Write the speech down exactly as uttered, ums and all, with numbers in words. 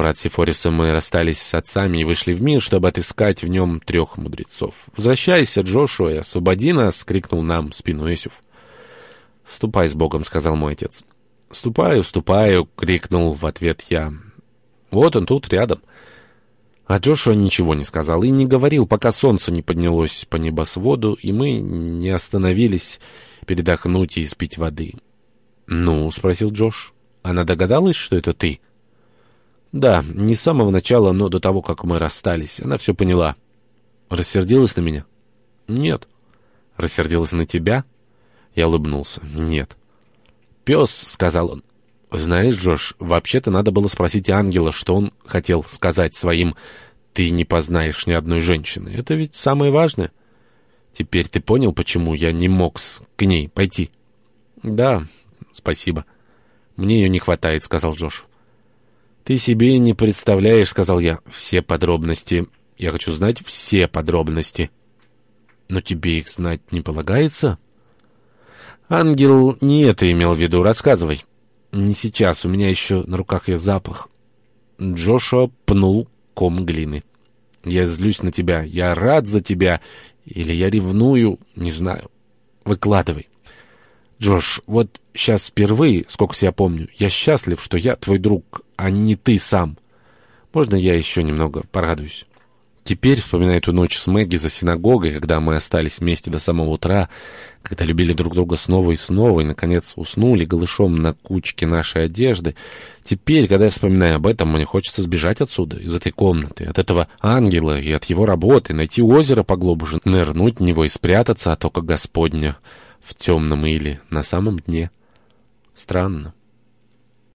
брат Сифориса, мы расстались с отцами и вышли в мир, чтобы отыскать в нем трех мудрецов. «Возвращайся, Джошуа, и освободи нас!» — крикнул нам в спину Иосиф. «Ступай с Богом», — сказал мой отец. «Ступаю, ступаю!» — крикнул в ответ я. «Вот он тут, рядом». А Джошуа ничего не сказал и не говорил, пока солнце не поднялось по небосводу, и мы не остановились передохнуть и испить воды. «Ну?» — спросил Джош. «Она догадалась, что это ты?» «Да, не с самого начала, но до того, как мы расстались. Она все поняла». «Рассердилась на меня?» «Нет». «Рассердилась на тебя?» Я улыбнулся. «Нет». «Пес», — сказал он. «Знаешь, Джош, вообще-то надо было спросить ангела, что он хотел сказать своим «ты не познаешь ни одной женщины». Это ведь самое важное. Теперь ты понял, почему я не мог к ней пойти?» «Да, спасибо. Мне ее не хватает», — сказал Джош. «Ты себе не представляешь», — сказал я, — «все подробности. Я хочу знать все подробности». «Но тебе их знать не полагается?» «Ангел не это имел в виду. Рассказывай». «Не сейчас. У меня еще на руках ее запах». Джошуа пнул ком глины. «Я злюсь на тебя. Я рад за тебя. Или я ревную. Не знаю. Выкладывай». «Джош, вот сейчас впервые, сколько себя помню, я счастлив, что я твой друг, а не ты сам. Можно я еще немного порадуюсь?» Теперь, вспоминая эту ночь с Мэгги за синагогой, когда мы остались вместе до самого утра, когда любили друг друга снова и снова, и, наконец, уснули голышом на кучке нашей одежды, теперь, когда я вспоминаю об этом, мне хочется сбежать отсюда, из этой комнаты, от этого ангела и от его работы, найти озеро поглубже, нырнуть в него и спрятаться от ока Господня в темном иле на самом дне. Странно.